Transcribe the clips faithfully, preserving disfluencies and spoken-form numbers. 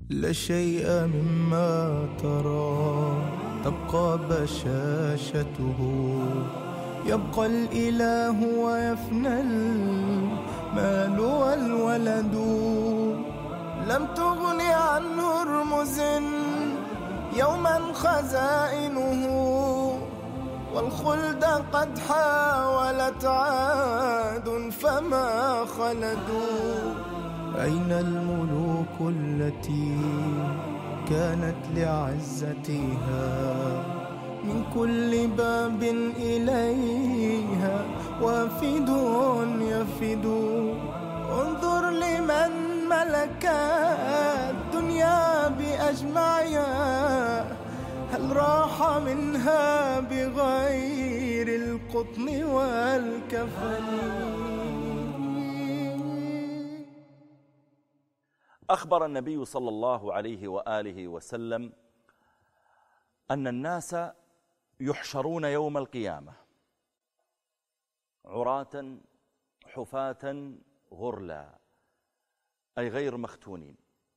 لا شيء مما ترى تبقى بشاشته، يبقى الإله ويفنى المال والولد. لم تغن عنه رمز يوما خزائنه، والخلد قد حاولت عاد فما خلدوا. أين الملوك التي كانت لعزتها من كل باب إليها وافد يفد؟ انظر لمن ملك الدنيا بأجمعها، هل راح منها بغير القطن والكفن؟ أخبر النبي صلى الله عليه وآله وسلم أن الناس يحشرون يوم القيامة عراة حفاة غرلا، أي غير مختونين.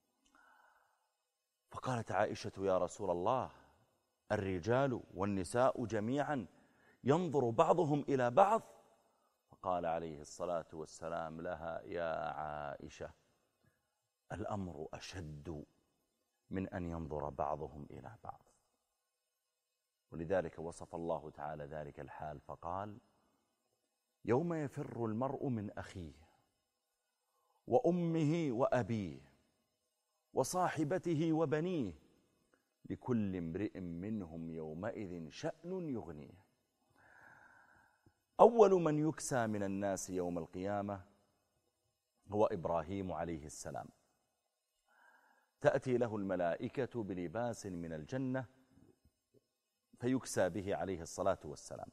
فقالت عائشة: يا رسول الله، الرجال والنساء جميعا ينظر بعضهم إلى بعض؟ فقال عليه الصلاة والسلام لها: يا عائشة، الأمر أشد من أن ينظر بعضهم إلى بعض. ولذلك وصف الله تعالى ذلك الحال فقال: يوم يفر المرء من أخيه وأمه وأبيه وصاحبته وبنيه، لكل امرئ منهم يومئذ شأن يغنيه. أول من يكسى من الناس يوم القيامة هو إبراهيم عليه السلام. تأتي له الملائكة بلباس من الجنة فيكسى به عليه الصلاة والسلام.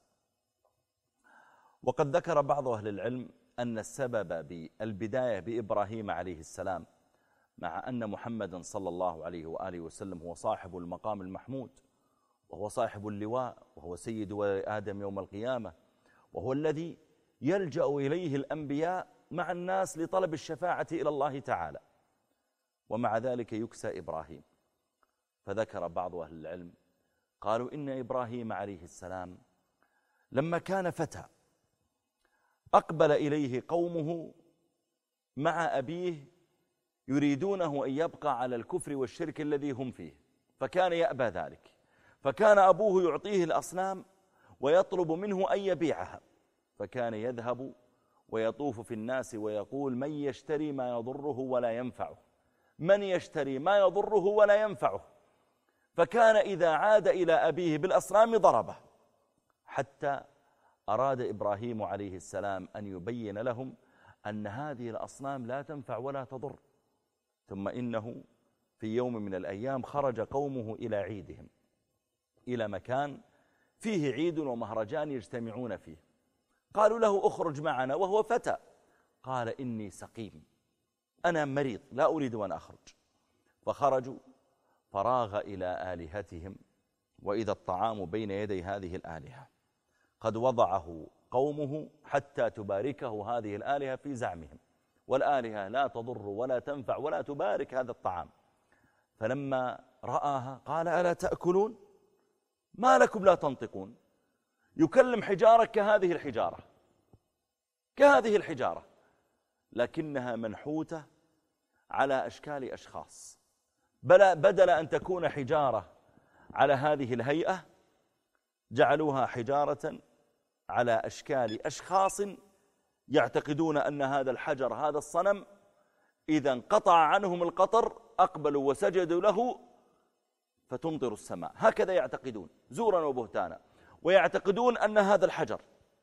وقد ذكر بعض أهل العلم أن السبب بالبداية بإبراهيم عليه السلام، مع أن محمدا صلى الله عليه وآله وسلم هو صاحب المقام المحمود، وهو صاحب اللواء، وهو سيد ولد آدم يوم القيامة، وهو الذي يلجأ إليه الأنبياء مع الناس لطلب الشفاعة إلى الله تعالى، ومع ذلك يكسى إبراهيم. فذكر بعض أهل العلم قالوا إن إبراهيم عليه السلام لما كان فتى أقبل إليه قومه مع أبيه يريدونه أن يبقى على الكفر والشرك الذي هم فيه، فكان يأبى ذلك، فكان أبوه يعطيه الأصنام ويطلب منه أن يبيعها، فكان يذهب ويطوف في الناس ويقول: من يشتري ما يضره ولا ينفعه، من يشتري ما يضره ولا ينفعه. فكان إذا عاد إلى أبيه بالأصنام ضربه، حتى أراد إبراهيم عليه السلام أن يبين لهم أن هذه الأصنام لا تنفع ولا تضر. ثم إنه في يوم من الأيام خرج قومه إلى عيدهم، إلى مكان فيه عيد ومهرجان يجتمعون فيه. قالوا له: اخرج معنا، وهو فتى. قال: إني سقيم، أنا مريض، لا أريد أن أخرج. فخرجوا فراغ إلى آلهتهم، وإذا الطعام بين يدي هذه الآلهة قد وضعه قومه حتى تباركه هذه الآلهة في زعمهم، والآلهة لا تضر ولا تنفع ولا تبارك هذا الطعام. فلما رآها قال: ألا تأكلون؟ ما لكم لا تنطقون؟ يكلم حجارة كهذه الحجارة، كهذه الحجارة، لكنها منحوتة على أشكال أشخاص، بل بدل أن تكون حجارة على هذه الهيئة جعلوها حجارة على أشكال أشخاص يعتقدون أن هذا الحجر، هذا الصنم، إذا انقطع عنهم القطر أقبلوا وسجدوا له فتمطر السماء. هكذا يعتقدون زورا وبهتانا. ويعتقدون أن هذا الحجر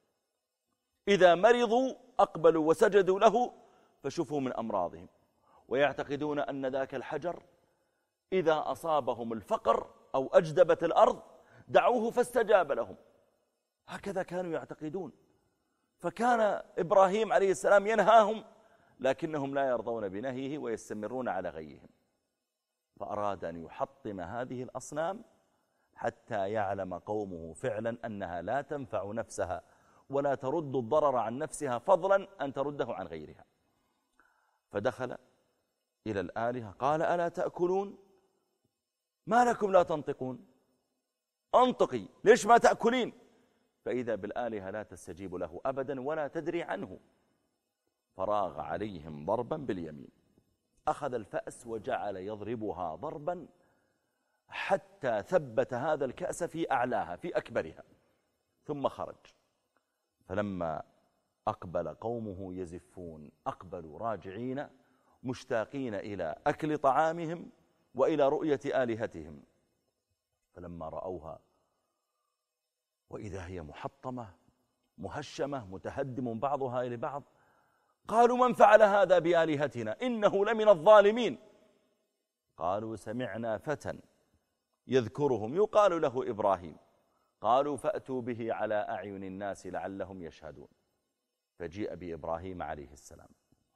إذا مرضوا أقبلوا وسجدوا له فشفوا من أمراضهم. ويعتقدون أن ذاك الحجر إذا أصابهم الفقر أو أجدبت الأرض دعوه فاستجاب لهم. هكذا كانوا يعتقدون. فكان إبراهيم عليه السلام ينهاهم، لكنهم لا يرضون بنهيه ويستمرون على غيهم. فأراد أن يحطم هذه الأصنام حتى يعلم قومه فعلا أنها لا تنفع نفسها ولا ترد الضرر عن نفسها، فضلا أن ترده عن غيرها. فدخل إلى الآلهة قال ألا تأكلون ما لكم لا تنطقون أنطقي ليش ما تأكلين فإذا بالآلهة لا تستجيب له أبدا ولا تدري عنه فراغ عليهم ضربا باليمين أخذ الفأس وجعل يضربها ضربا حتى ثبت هذا الكأس في أعلاها في أكبرها ثم خرج فلما أقبل قومه يزفون أقبلوا راجعين مشتاقين إلى أكل طعامهم وإلى رؤية آلهتهم فلما رأوها وإذا هي محطمة مهشمة متهدم بعضها إلى بعض قالوا من فعل هذا بآلهتنا إنه لمن الظالمين قالوا سمعنا فتى يذكرهم يقال له إبراهيم قالوا فأتوا به على أعين الناس لعلهم يشهدون فجيء بإبراهيم عليه السلام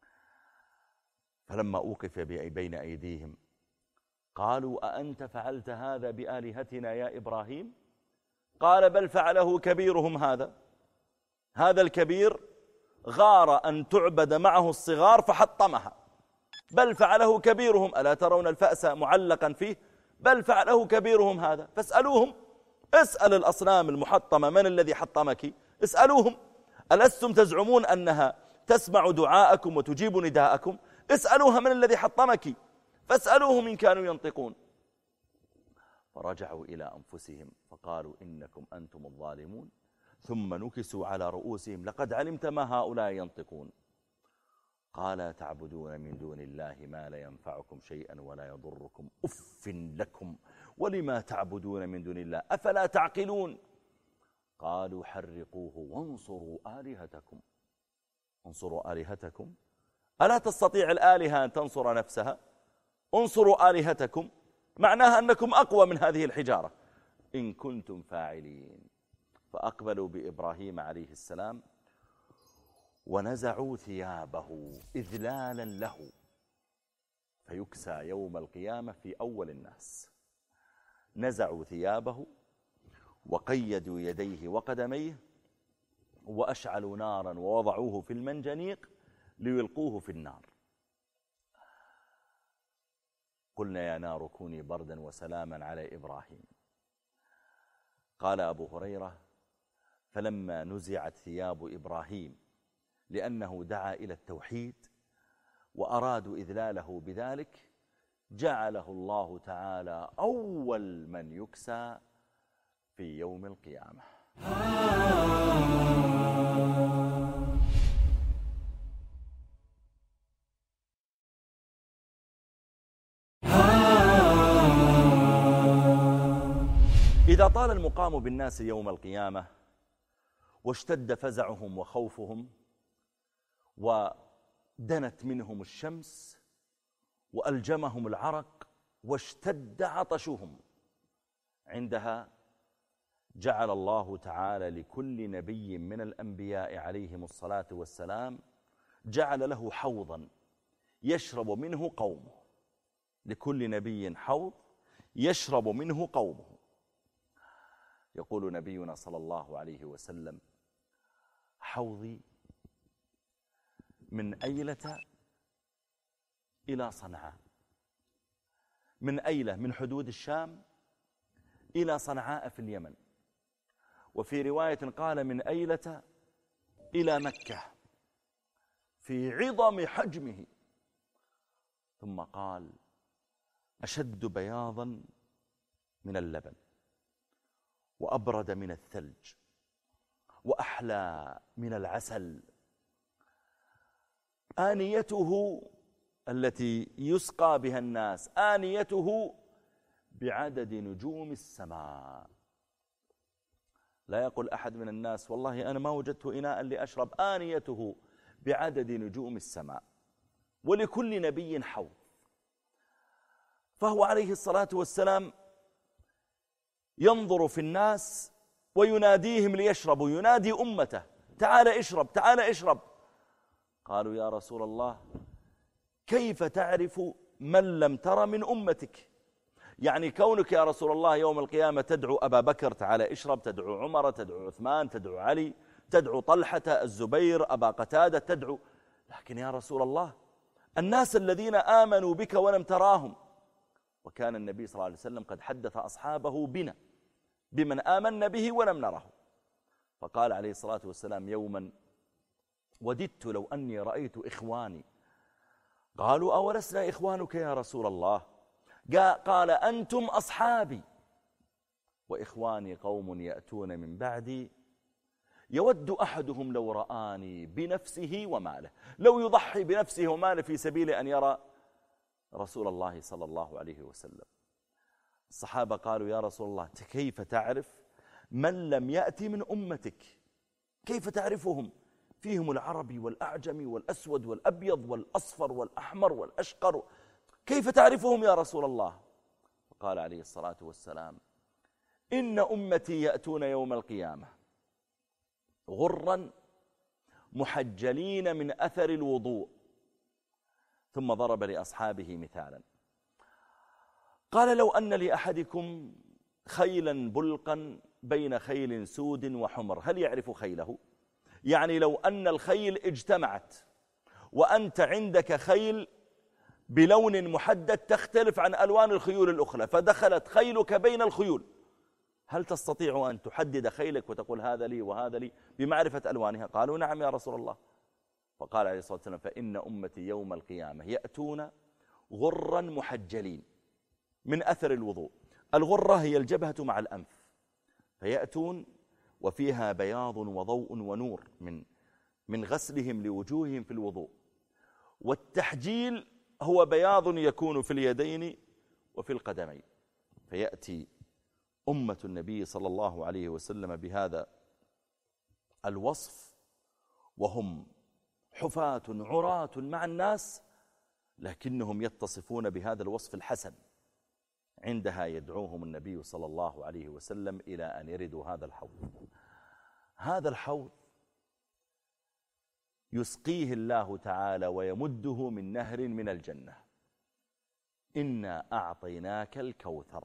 فلما أوقف بين أيديهم قالوا أأنت فعلت هذا بآلهتنا يا إبراهيم قال بل فعله كبيرهم هذا هذا الكبير غار أن تعبد معه الصغار فحطمها بل فعله كبيرهم ألا ترون الفأس معلقا فيه بل فعله كبيرهم هذا فاسألوهم اسأل الأصنام المحطمة من الذي حطمك اسألوهم ألستم تزعمون أنها تسمع دعاءكم وتجيب نداءكم اسألوها من الذي حطمك فاسألوهم إن كانوا ينطقون فرجعوا إلى أنفسهم فقالوا إنكم أنتم الظالمون ثم نكسوا على رؤوسهم لقد علمت ما هؤلاء ينطقون قال تعبدون من دون الله ما لا ينفعكم شيئا ولا يضركم أف لكم ولما تعبدون من دون الله أفلا تعقلون قالوا حرقوه وانصروا آلهتكم انصروا آلهتكم ألا تستطيع الآلهة أن تنصر نفسها انصروا آلهتكم معناها أنكم أقوى من هذه الحجارة إن كنتم فاعلين فأقبلوا بإبراهيم عليه السلام ونزعوا ثيابه إذلالا له فيكسى يوم القيامة في أول الناس نزعوا ثيابه وقيدوا يديه وقدميه وأشعلوا نارا ووضعوه في المنجنيق ليلقوه في النار قلنا يا نار كوني بردا وسلاما على إبراهيم قال أبو هريرة فلما نزعت ثياب إبراهيم لأنه دعا إلى التوحيد وأرادوا إذلاله بذلك جعله الله تعالى أول من يكسى في يوم القيامة إذا طال المقام بالناس يوم القيامة واشتد فزعهم وخوفهم ودنت منهم الشمس وألجمهم العرق واشتد عطشهم عندها جعل الله تعالى لكل نبي من الأنبياء عليهم الصلاة والسلام جعل له حوضا يشرب منه قومه لكل نبي حوض يشرب منه قومه يقول نبينا صلى الله عليه وسلم حوضي من أيلة إلى صنعاء من أيلة من حدود الشام إلى صنعاء في اليمن وفي رواية قال من أيلة إلى مكة في عظم حجمه ثم قال أشد بياضا من اللبن وأبرد من الثلج وأحلى من العسل آنيته التي يسقى بها الناس آنيته بعدد نجوم السماء لا يقول أحد من الناس والله أنا ما وجدت إناء لأشرب آنيته بعدد نجوم السماء ولكل نبي حوض فهو عليه الصلاة والسلام ينظر في الناس ويناديهم ليشربوا ينادي أمته تعال اشرب تعال اشرب قالوا يا رسول الله كيف تعرف من لم تر من أمتك يعني كونك يا رسول الله يوم القيامة تدعو أبا بكر تعال اشرب تدعو عمر تدعو عثمان تدعو علي تدعو طلحة الزبير أبا قتادة تدعو لكن يا رسول الله الناس الذين آمنوا بك ولم تراهم. وكان النبي صلى الله عليه وسلم قد حدث أصحابه بنا بمن آمن به ولم نره. فقال عليه الصلاة والسلام يوما: وددت لو أني رأيت إخواني. قالوا: أولسنا إخوانك يا رسول الله؟ قال: أنتم أصحابي، وإخواني قوم يأتون من بعدي يود أحدهم لو رآني بنفسه وماله، لو يضحي بنفسه وماله في سبيل أن يرى رسول الله صلى الله عليه وسلم. الصحابة قالوا: يا رسول الله، كيف تعرف من لم يأتي من أمتك؟ كيف تعرفهم؟ فيهم العربي والأعجمي والأسود والأبيض والأصفر والأحمر والأشقر، كيف تعرفهم يا رسول الله؟ قال عليه الصلاة والسلام: إن أمتي يأتون يوم القيامة غرا محجلين من أثر الوضوء. ثم ضرب لأصحابه مثالا قال: لو أن لأحدكم خيلا بلقا بين خيل سود وحمر، هل يعرف خيله؟ يعني لو أن الخيل اجتمعت وأنت عندك خيل بلون محدد تختلف عن ألوان الخيول الأخرى، فدخلت خيلك بين الخيول، هل تستطيع أن تحدد خيلك وتقول هذا لي وهذا لي بمعرفة ألوانها؟ قالوا: نعم يا رسول الله. فقال عليه الصلاة والسلام: فإن أمتي يوم القيامة يأتون غرا محجلين من أثر الوضوء. الغرة هي الجبهة مع الأنف، فيأتون وفيها بياض وضوء ونور من من غسلهم لوجوههم في الوضوء. والتحجيل هو بياض يكون في اليدين وفي القدمين. فيأتي أمة النبي صلى الله عليه وسلم بهذا الوصف وهم حفاة عراة مع الناس، لكنهم يتصفون بهذا الوصف الحسن. عندها يدعوهم النبي صلى الله عليه وسلم إلى أن يردوا هذا الحوض. هذا الحوض يسقيه الله تعالى ويمده من نهر من الجنة. إنا أعطيناك الكوثر.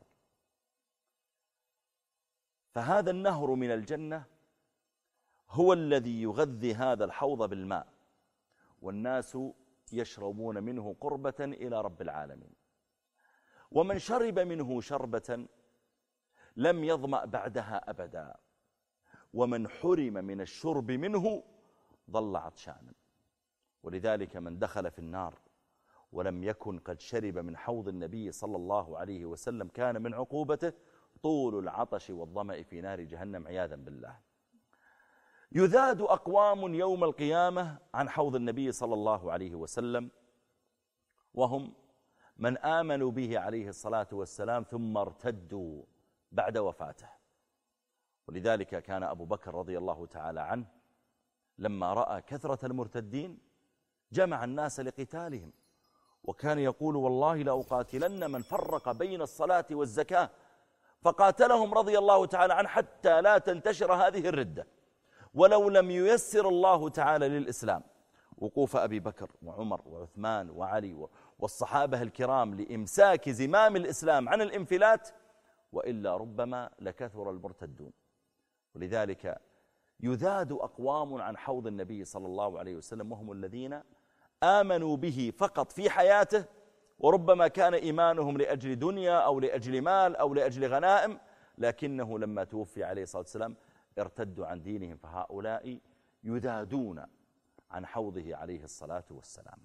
فهذا النهر من الجنة هو الذي يغذي هذا الحوض بالماء، والناس يشربون منه قربة إلى رب العالمين. ومن شرب منه شربة لم يظمأ بعدها أبدا، ومن حرم من الشرب منه ظل عطشانا. ولذلك من دخل في النار ولم يكن قد شرب من حوض النبي صلى الله عليه وسلم كان من عقوبته طول العطش والظمأ في نار جهنم عياذا بالله. يذاد أقوام يوم القيامة عن حوض النبي صلى الله عليه وسلم، وهم من آمنوا به عليه الصلاة والسلام ثم ارتدوا بعد وفاته. ولذلك كان أبو بكر رضي الله تعالى عنه لما رأى كثرة المرتدين جمع الناس لقتالهم، وكان يقول: والله لأقاتلن من فرق بين الصلاة والزكاة، فقاتلهم رضي الله تعالى عنه حتى لا تنتشر هذه الردة. ولو لم ييسر الله تعالى للإسلام وقوف أبي بكر وعمر وعثمان وعلي والصحابة الكرام لإمساك زمام الإسلام عن الانفلات، وإلا ربما لكثر المرتدون. ولذلك يذاد أقوام عن حوض النبي صلى الله عليه وسلم وهم الذين آمنوا به فقط في حياته، وربما كان إيمانهم لأجل دنيا أو لأجل مال أو لأجل غنائم، لكنه لما توفي عليه الصلاة والسلام ارتدوا عن دينهم. فهؤلاء يذادون عن حوضه عليه الصلاة والسلام.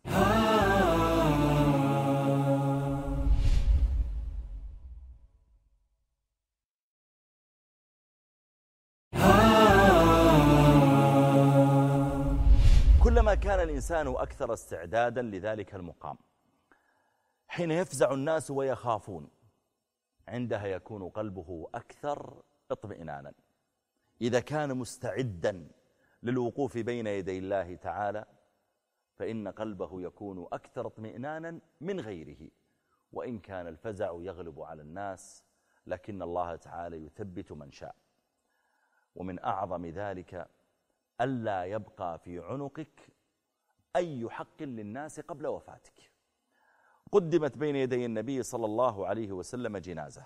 كلما كان الإنسان أكثر استعدادا لذلك المقام، حين يفزع الناس ويخافون، عندها يكون قلبه أكثر اطمئنانا. إذا كان مستعدا للوقوف بين يدي الله تعالى فإن قلبه يكون أكثر اطمئنانا من غيره. وإن كان الفزع يغلب على الناس لكن الله تعالى يثبت من شاء. ومن أعظم ذلك ألا يبقى في عنقك أي حق للناس قبل وفاتك. قدمت بين يدي النبي صلى الله عليه وسلم جنازة،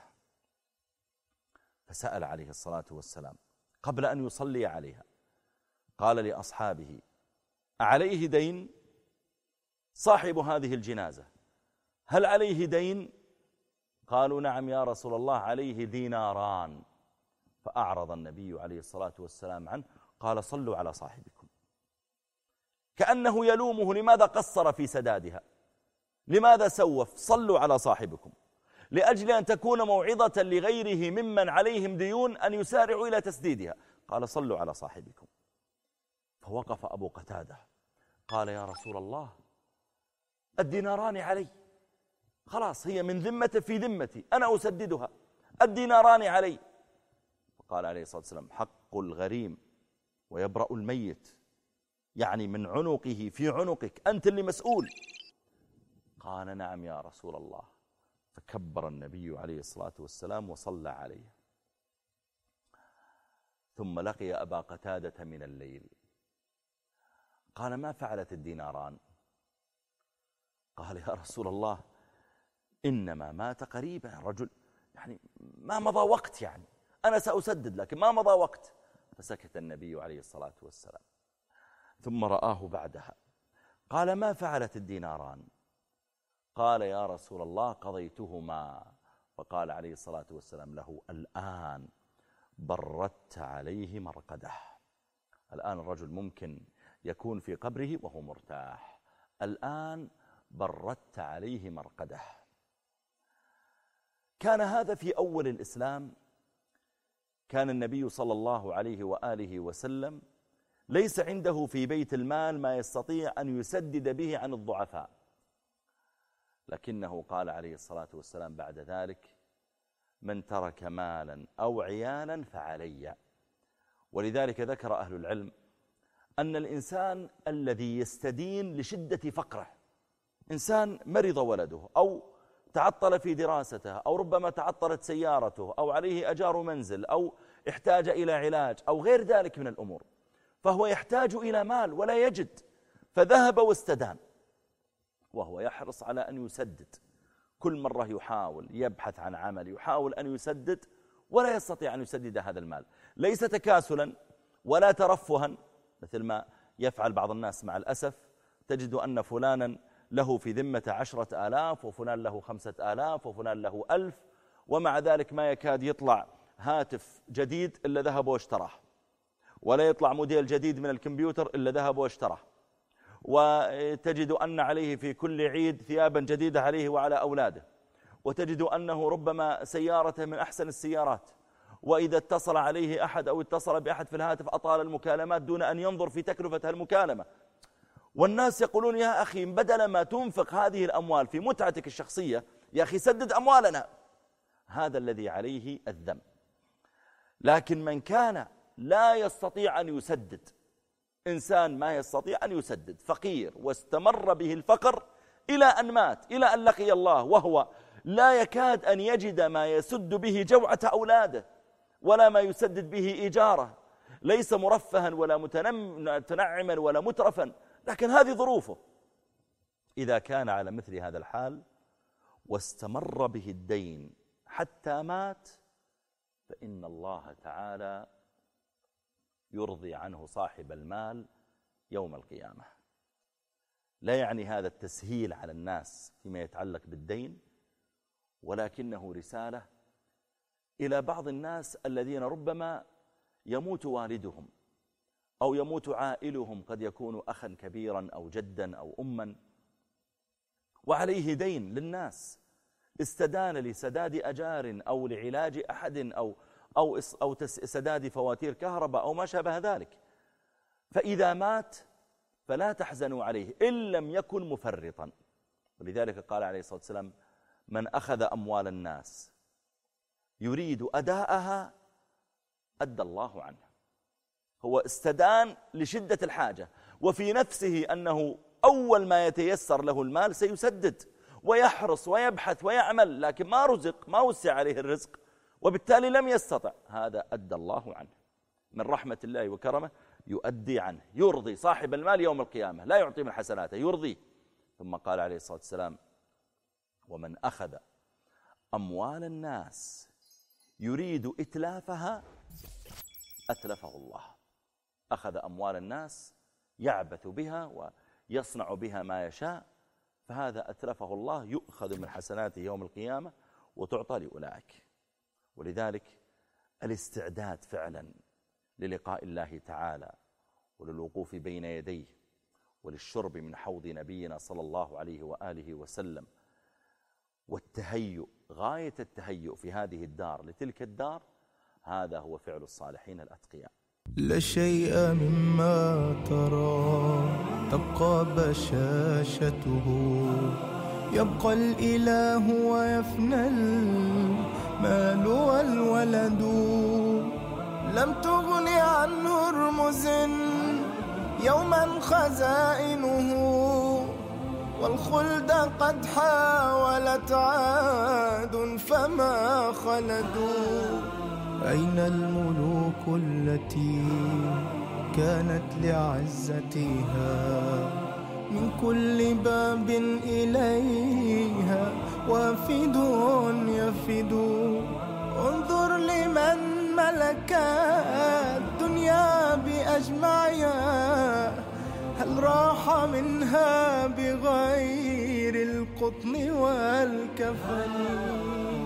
فسأل عليه الصلاة والسلام قبل أن يصلي عليها، قال لأصحابه: أعليه دين؟ صاحب هذه الجنازة هل عليه دين؟ قالوا نعم يا رسول الله عليه ديناران. فأعرض النبي عليه الصلاة والسلام عنه، قال صلوا على صاحبكم. كأنه يلومه لماذا قصر في سدادها، لماذا سوف؟ صلوا على صاحبكم، لأجل أن تكون موعظة لغيره ممن عليهم ديون أن يسارعوا إلى تسديدها. قال صلوا على صاحبكم. فوقف أبو قتادة قال يا رسول الله الديناران علي، خلاص هي من ذمته في ذمتي، أنا أسددها، الديناران علي. فقال عليه الصلاة والسلام حق الغريم ويبرأ الميت، يعني من عنقه في عنقك، أنت اللي مسؤول. قال نعم يا رسول الله. فكبر النبي عليه الصلاة والسلام وصلى عليه. ثم لقي أبا قتادة من الليل، قال ما فعلت الديناران؟ قال يا رسول الله إنما مات قريبا، رجل يعني ما مضى وقت، يعني أنا سأسدد لكن ما مضى وقت. فسكت النبي عليه الصلاة والسلام. ثم رآه بعدها قال ما فعلت الديناران؟ قال يا رسول الله قضيتهما. فقال عليه الصلاة والسلام له الآن بردت عليه مرقده. الآن الرجل ممكن يكون في قبره وهو مرتاح، الآن بردت عليه مرقده. كان هذا في أول الإسلام. كان النبي صلى الله عليه وآله وسلم ليس عنده في بيت المال ما يستطيع أن يسدد به عن الضعفاء، لكنه قال عليه الصلاة والسلام بعد ذلك من ترك مالا أو عيالا فعلي. ولذلك ذكر أهل العلم أن الإنسان الذي يستدين لشدة فقره، إنسان مرض ولده أو تعطل في دراسته أو ربما تعطلت سيارته أو عليه أجار منزل أو احتاج إلى علاج أو غير ذلك من الأمور، فهو يحتاج إلى مال ولا يجد، فذهب واستدان، وهو يحرص على أن يسدد. كل مرة يحاول يبحث عن عمل، يحاول أن يسدد ولا يستطيع أن يسدد هذا المال، ليس تكاسلا ولا ترفها مثل ما يفعل بعض الناس. مع الأسف تجد أن فلانا له في ذمة عشرة آلاف وفلان له خمسة آلاف وفلان له ألف، ومع ذلك ما يكاد يطلع هاتف جديد إلا ذهب واشتراه، ولا يطلع موديل جديد من الكمبيوتر إلا ذهب واشتراه، وتجد أن عليه في كل عيد ثيابا جديدة عليه وعلى أولاده، وتجد أنه ربما سيارته من أحسن السيارات، وإذا اتصل عليه أحد أو اتصل بأحد في الهاتف أطال المكالمات دون أن ينظر في تكلفة المكالمة. والناس يقولون يا أخي بدل ما تنفق هذه الأموال في متعتك الشخصية يا أخي سدد أموالنا. هذا الذي عليه الذنب. لكن من كان لا يستطيع أن يسدد، إنسان ما يستطيع أن يسدد، فقير واستمر به الفقر إلى أن مات، إلى أن لقي الله وهو لا يكاد أن يجد ما يسد به جوعة أولاده ولا ما يسدد به إيجاره، ليس مرفها ولا متنعما ولا مترفا، لكن هذه ظروفه. إذا كان على مثل هذا الحال واستمر به الدين حتى مات، فإن الله تعالى يرضي عنه صاحب المال يوم القيامة. لا يعني هذا التسهيل على الناس فيما يتعلق بالدين، ولكنه رسالة إلى بعض الناس الذين ربما يموت والدهم أو يموت عائلهم، قد يكون أخا كبيرا أو جدا أو أما، وعليه دين للناس، استدان لسداد أجار أو لعلاج أحد أو أو أو سداد فواتير كهرباء أو ما شابه ذلك. فإذا مات فلا تحزنوا عليه إن لم يكن مفرطا. ولذلك قال عليه الصلاة والسلام من أخذ أموال الناس يريد أداءها أدى الله عنه. هو استدان لشدة الحاجة، وفي نفسه أنه أول ما يتيسر له المال سيسدد ويحرص ويبحث ويعمل، لكن ما رزق، ما وسع عليه الرزق، وبالتالي لم يستطع. هذا أدى الله عنه. من رحمة الله وكرمه يؤدي عنه، يرضي صاحب المال يوم القيامة، لا يعطي من حسناته، يرضي. ثم قال عليه الصلاة والسلام ومن أخذ أموال الناس يريد إتلافها أتلفه الله. أخذ أموال الناس يعبث بها ويصنع بها ما يشاء، فهذا أتلفه الله يؤخذ من حسناته يوم القيامة وتعطى لأولئك. ولذلك الاستعداد فعلا للقاء الله تعالى وللوقوف بين يديه وللشرب من حوض نبينا صلى الله عليه وآله وسلم، والتهيؤ غاية التهيؤ في هذه الدار لتلك الدار، هذا هو فعل الصالحين الأتقياء. لا شيء مما ترى تبقى بشاشته، يبقى الإله ويفنى المال والولد. لم تغن عنه رمز يوما خزائنه، والخلد قد حاولت عاد فما خلدوا. أين الملوك التي كانت لعزتها، من كل باب إليها وافد يفد. انظر لمن ملك الدنيا بأجمعها، هل راح منها بغير القطن والكفن.